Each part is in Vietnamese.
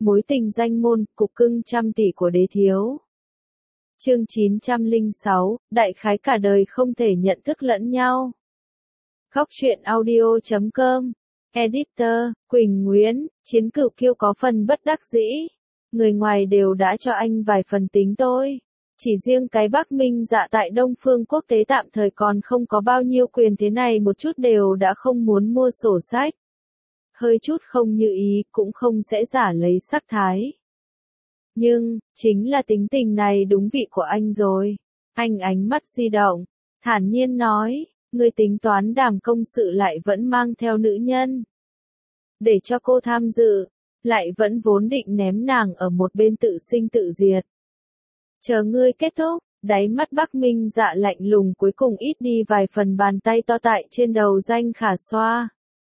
Mối tình danh môn, cục cưng trăm tỷ của đế thiếu. Chương 906, đại khái cả đời không thể nhận thức lẫn nhau. Góc truyện audio.com. Editor, Quỳnh Nguyễn, Chiến Cửu Kiêu có phần bất đắc dĩ. Người ngoài đều đã cho anh vài phần tính tôi. Chỉ riêng cái Bắc Minh Dạ tại Đông Phương Quốc tế tạm thời còn không có bao nhiêu quyền thế này một chút đều đã không muốn mua sổ sách. Hơi chút không như ý cũng không sẽ giả lấy sắc thái. Nhưng, chính là tính tình này đúng vị của anh rồi. Anh ánh mắt di động, thản nhiên nói, người tính toán đàm công sự lại vẫn mang theo nữ nhân. Để cho cô tham dự, lại vẫn vốn định ném nàng ở một bên tự sinh tự diệt. Chờ ngươi kết thúc, đáy mắt Bắc Minh Dạ lạnh lùng cuối cùng ít đi vài phần bàn tay to tại trên đầu Danh Khả xoa.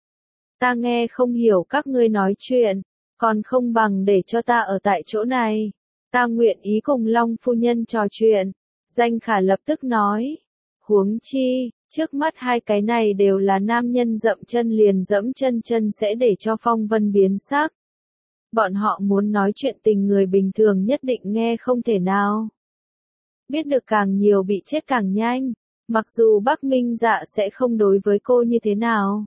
Ta nghe không hiểu các ngươi nói chuyện, còn không bằng để cho ta ở tại chỗ này. Ta nguyện ý cùng Long phu nhân trò chuyện. Danh Khả lập tức nói. Huống chi, trước mắt hai cái này đều là nam nhân dậm chân liền dẫm chân chân sẽ để cho phong vân biến sắc. Bọn họ muốn nói chuyện tình người bình thường nhất định nghe không thể nào. Biết được càng nhiều bị chết càng nhanh, mặc dù Bắc Minh Dạ sẽ không đối với cô như thế nào.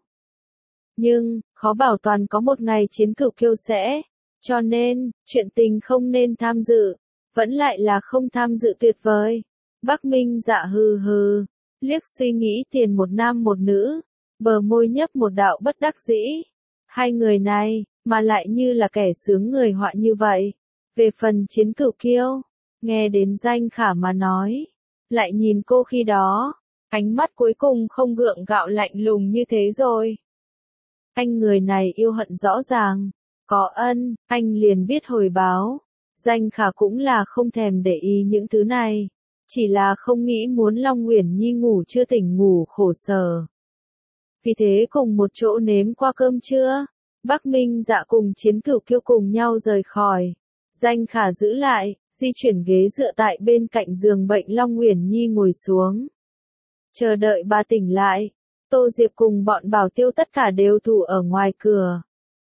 Nhưng, khó bảo toàn có một ngày Chiến Cửu Kiêu sẽ, cho nên, chuyện tình không nên tham dự, vẫn lại là không tham dự tuyệt vời. Bắc Minh Dạ hừ hừ, liếc suy nghĩ tiền một nam một nữ, bờ môi nhấp một đạo bất đắc dĩ. Hai người này, mà lại như là kẻ sướng người họa như vậy. Về phần Chiến Cửu Kiêu, nghe đến Danh Khả mà nói, lại nhìn cô khi đó, ánh mắt cuối cùng không gượng gạo lạnh lùng như thế rồi. Anh người này yêu hận rõ ràng, có ân, anh liền biết hồi báo. Danh Khả cũng là không thèm để ý những thứ này, chỉ là không nghĩ muốn Long Uyển Nhi ngủ chưa tỉnh ngủ khổ sở. Vì thế cùng một chỗ nếm qua cơm trưa, Bắc Minh Dạ cùng Chiến Cửu Kiêu cùng nhau rời khỏi. Danh Khả giữ lại, di chuyển ghế dựa tại bên cạnh giường bệnh Long Uyển Nhi ngồi xuống. Chờ đợi bà tỉnh lại. Tô Diệp cùng bọn Bảo Tiêu tất cả đều thủ ở ngoài cửa.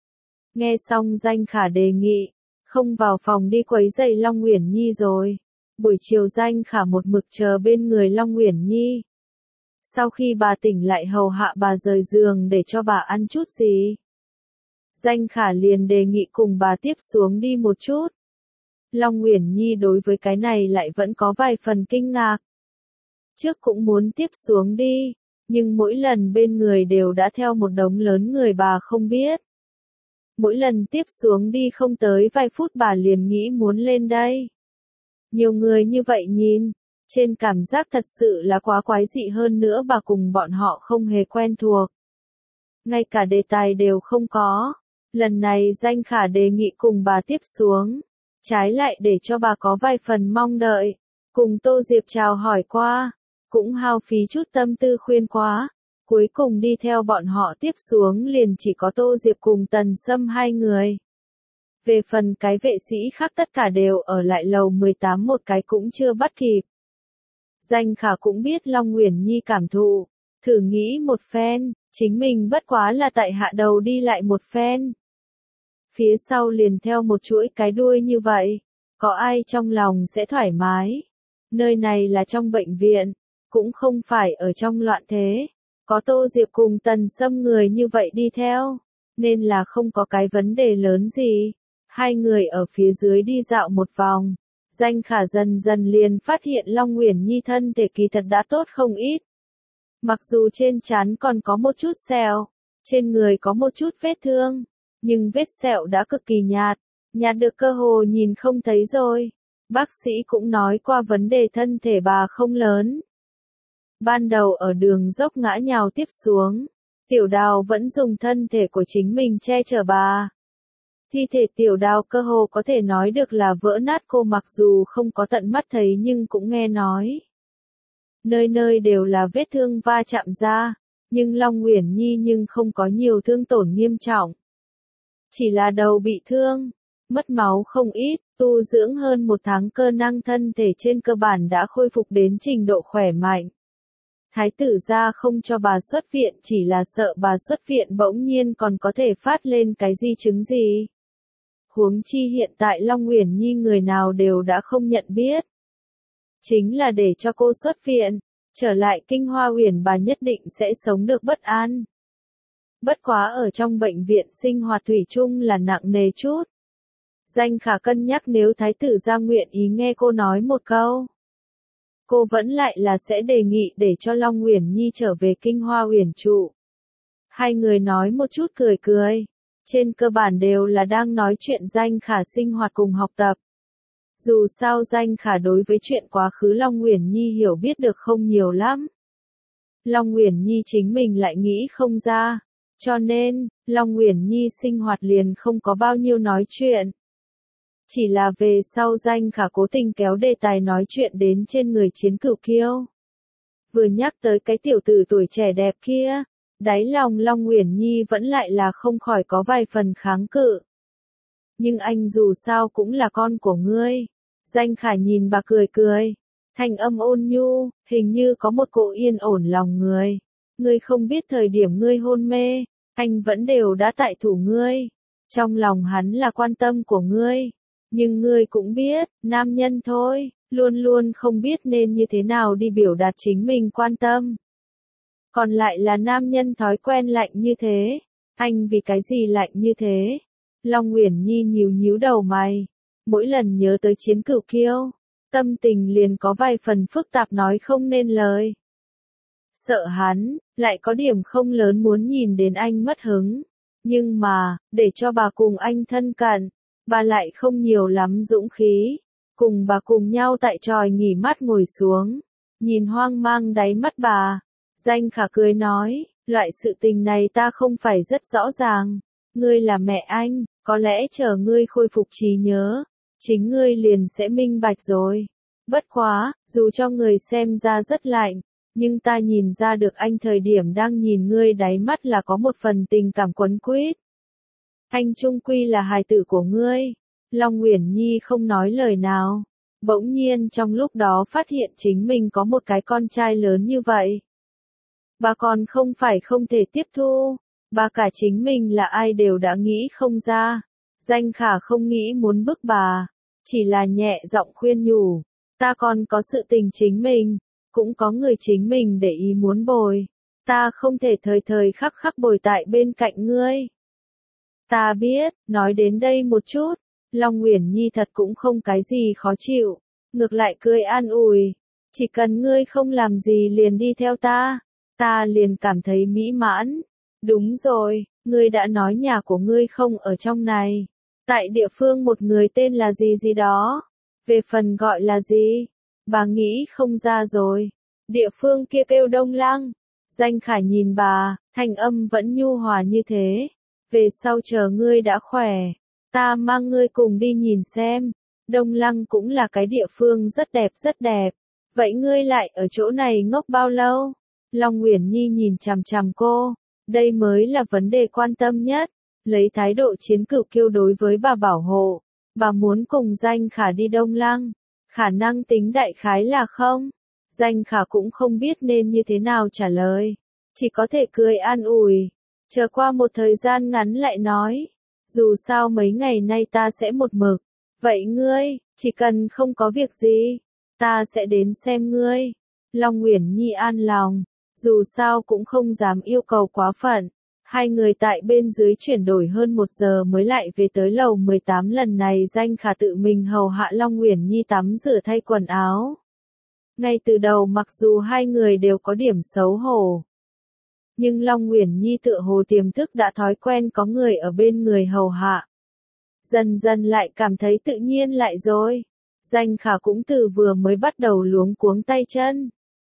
Nghe xong Danh Khả đề nghị, không vào phòng đi quấy rầy Long Uyển Nhi rồi. Buổi chiều Danh Khả một mực chờ bên người Long Uyển Nhi. Sau khi bà tỉnh lại hầu hạ bà rời giường để cho bà ăn chút gì. Danh Khả liền đề nghị cùng bà tiếp xuống đi một chút. Long Uyển Nhi đối với cái này lại vẫn có vài phần kinh ngạc. Trước cũng muốn tiếp xuống đi. Nhưng mỗi lần bên người đều đã theo một đống lớn người bà không biết. Mỗi lần tiếp xuống đi không tới vài phút bà liền nghĩ muốn lên đây. Nhiều người như vậy nhìn, trên cảm giác thật sự là quá quái dị hơn nữa bà cùng bọn họ không hề quen thuộc. Ngay cả đề tài đều không có. Lần này Danh Khả đề nghị cùng bà tiếp xuống. Trái lại để cho bà có vài phần mong đợi. Cùng Tô Diệp chào hỏi qua. Cũng hao phí chút tâm tư khuyên quá, cuối cùng đi theo bọn họ tiếp xuống liền chỉ có Tô Diệp cùng Tần Sâm hai người. Về phần cái vệ sĩ khác tất cả đều ở lại lầu 18 một cái cũng chưa bắt kịp. Danh Khả cũng biết Long Uyển Nhi cảm thụ, thử nghĩ một phen, chính mình bất quá là tại hạ đầu đi lại một phen. Phía sau liền theo một chuỗi cái đuôi như vậy, có ai trong lòng sẽ thoải mái. Nơi này là trong bệnh viện. Cũng không phải ở trong loạn thế, có Tô Diệp cùng Tần Sâm người như vậy đi theo, nên là không có cái vấn đề lớn gì. Hai người ở phía dưới đi dạo một vòng, Danh Khả dần dần liền phát hiện Long Uyển Nhi thân thể kỳ thật đã tốt không ít. Mặc dù trên trán còn có một chút sẹo, trên người có một chút vết thương, nhưng vết sẹo đã cực kỳ nhạt, nhạt được cơ hồ nhìn không thấy rồi. Bác sĩ cũng nói qua vấn đề thân thể bà không lớn. Ban đầu ở đường dốc ngã nhào tiếp xuống, Tiểu Đào vẫn dùng thân thể của chính mình che chở bà. Thi thể Tiểu Đào cơ hồ có thể nói được là vỡ nát, cô mặc dù không có tận mắt thấy nhưng cũng nghe nói. Nơi nơi đều là vết thương va chạm ra, nhưng Long Uyển Nhi nhưng không có nhiều thương tổn nghiêm trọng. Chỉ là đầu bị thương, mất máu không ít, tu dưỡng hơn một tháng cơ năng thân thể trên cơ bản đã khôi phục đến trình độ khỏe mạnh. Thái tử gia không cho bà xuất viện chỉ là sợ bà xuất viện bỗng nhiên còn có thể phát lên cái di chứng gì. Huống chi hiện tại Long Uyển Nhi người nào đều đã không nhận biết. Chính là để cho cô xuất viện, trở lại Kinh Hoa Uyển bà nhất định sẽ sống được bất an. Bất quá ở trong bệnh viện sinh hoạt thủy chung là nặng nề chút. Danh Khả cân nhắc nếu thái tử gia nguyện ý nghe cô nói một câu. Cô vẫn lại là sẽ đề nghị để cho Long Uyển Nhi trở về Kinh Hoa Uyển trụ. Hai người nói một chút cười cười. Trên cơ bản đều là đang nói chuyện Danh Khả sinh hoạt cùng học tập. Dù sao Danh Khả đối với chuyện quá khứ Long Uyển Nhi hiểu biết được không nhiều lắm. Long Uyển Nhi chính mình lại nghĩ không ra. Cho nên, Long Uyển Nhi sinh hoạt liền không có bao nhiêu nói chuyện. Chỉ là về sau Danh Khả cố tình kéo đề tài nói chuyện đến trên người Chiến Cửu Kiêu. Vừa nhắc tới cái tiểu tử tuổi trẻ đẹp kia, đáy lòng Long Uyển Nhi vẫn lại là không khỏi có vài phần kháng cự. Nhưng anh dù sao cũng là con của ngươi. Danh Khả nhìn bà cười cười. Thanh âm ôn nhu, hình như có một cỗ yên ổn lòng người. Ngươi không biết thời điểm ngươi hôn mê, anh vẫn đều đã tại thủ ngươi. Trong lòng hắn là quan tâm của ngươi. Nhưng ngươi cũng biết, nam nhân thôi, luôn luôn không biết nên như thế nào đi biểu đạt chính mình quan tâm. Còn lại là nam nhân thói quen lạnh như thế. Anh vì cái gì lạnh như thế? Long Uyển Nhi nhíu nhíu đầu mày. Mỗi lần nhớ tới Chiến Cửu Kiêu, tâm tình liền có vài phần phức tạp nói không nên lời. Sợ hắn, lại có điểm không lớn muốn nhìn đến anh mất hứng. Nhưng mà, để cho bà cùng anh thân cận, bà lại không nhiều lắm dũng khí. Cùng bà cùng nhau tại tròi nghỉ mát ngồi xuống, nhìn hoang mang đáy mắt bà. Danh Khả cười nói, loại sự tình này ta không phải rất rõ ràng. Ngươi là mẹ anh, có lẽ chờ ngươi khôi phục trí nhớ, chính ngươi liền sẽ minh bạch rồi. Bất quá, dù cho người xem ra rất lạnh, nhưng ta nhìn ra được anh thời điểm đang nhìn ngươi đáy mắt là có một phần tình cảm quấn quýt. Anh chung quy là hài tử của ngươi. Long Uyển Nhi không nói lời nào. Bỗng nhiên trong lúc đó phát hiện chính mình có một cái con trai lớn như vậy. Bà còn không phải không thể tiếp thu. Bà cả chính mình là ai đều đã nghĩ không ra. Danh Khả không nghĩ muốn bức bà. Chỉ là nhẹ giọng khuyên nhủ. Ta còn có sự tình chính mình. Cũng có người chính mình để ý muốn bồi. Ta không thể thời thời khắc khắc bồi tại bên cạnh ngươi. Ta biết, nói đến đây một chút. Long Uyển Nhi thật cũng không cái gì khó chịu. Ngược lại cười an ủi. Chỉ cần ngươi không làm gì liền đi theo ta. Ta liền cảm thấy mỹ mãn. Đúng rồi, ngươi đã nói nhà của ngươi không ở trong này. Tại địa phương một người tên là gì gì đó. Về phần gọi là gì? Bà nghĩ không ra rồi. Địa phương kia kêu Đông Lăng. Danh Khả nhìn bà, thanh âm vẫn nhu hòa như thế. Về sau chờ ngươi đã khỏe, ta mang ngươi cùng đi nhìn xem. Đông Lăng cũng là cái địa phương rất đẹp rất đẹp. Vậy ngươi lại ở chỗ này ngốc bao lâu? Long Uyển Nhi nhìn chằm chằm cô. Đây mới là vấn đề quan tâm nhất. Lấy thái độ Chiến Cửu Kiêu đối với bà bảo hộ. Bà muốn cùng Danh Khả đi Đông Lăng. Khả năng tính đại khái là không. Danh Khả cũng không biết nên như thế nào trả lời. Chỉ có thể cười an ủi. Chờ qua một thời gian ngắn lại nói. Dù sao mấy ngày nay ta sẽ một mực. Vậy ngươi, chỉ cần không có việc gì, ta sẽ đến xem ngươi. Long Uyển Nhi an lòng. Dù sao cũng không dám yêu cầu quá phận. Hai người tại bên dưới chuyển đổi hơn 1 giờ mới lại về tới lầu 18 lần này Danh Khả tự mình hầu hạ Long Uyển Nhi tắm rửa thay quần áo. Ngay từ đầu mặc dù hai người đều có điểm xấu hổ. Nhưng Long Uyển Nhi tựa hồ tiềm thức đã thói quen có người ở bên người hầu hạ. Dần dần lại cảm thấy tự nhiên lại rồi. Danh Khả cũng từ vừa mới bắt đầu luống cuống tay chân.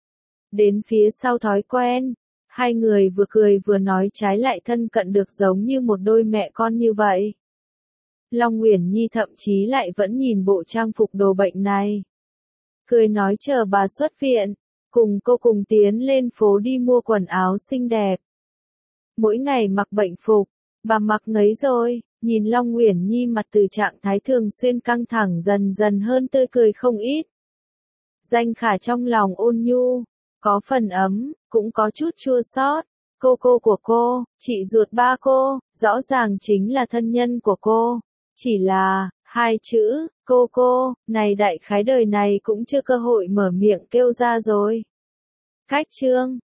Đến phía sau thói quen, hai người vừa cười vừa nói trái lại thân cận được giống như một đôi mẹ con như vậy. Long Uyển Nhi thậm chí lại vẫn nhìn bộ trang phục đồ bệnh này. Cười nói chờ bà xuất viện, cùng cô cùng tiến lên phố đi mua quần áo xinh đẹp. Mỗi ngày mặc bệnh phục, bà mặc ngấy rồi, nhìn Long Uyển Nhi mặt từ trạng thái thường xuyên căng thẳng dần dần hơn tươi cười không ít. Danh Khả trong lòng ôn nhu, có phần ấm, cũng có chút chua xót. Cô của cô, chị ruột ba cô, rõ ràng chính là thân nhân của cô. Chỉ là, hai chữ, cô, này đại khái đời này cũng chưa cơ hội mở miệng kêu ra rồi. Cách chương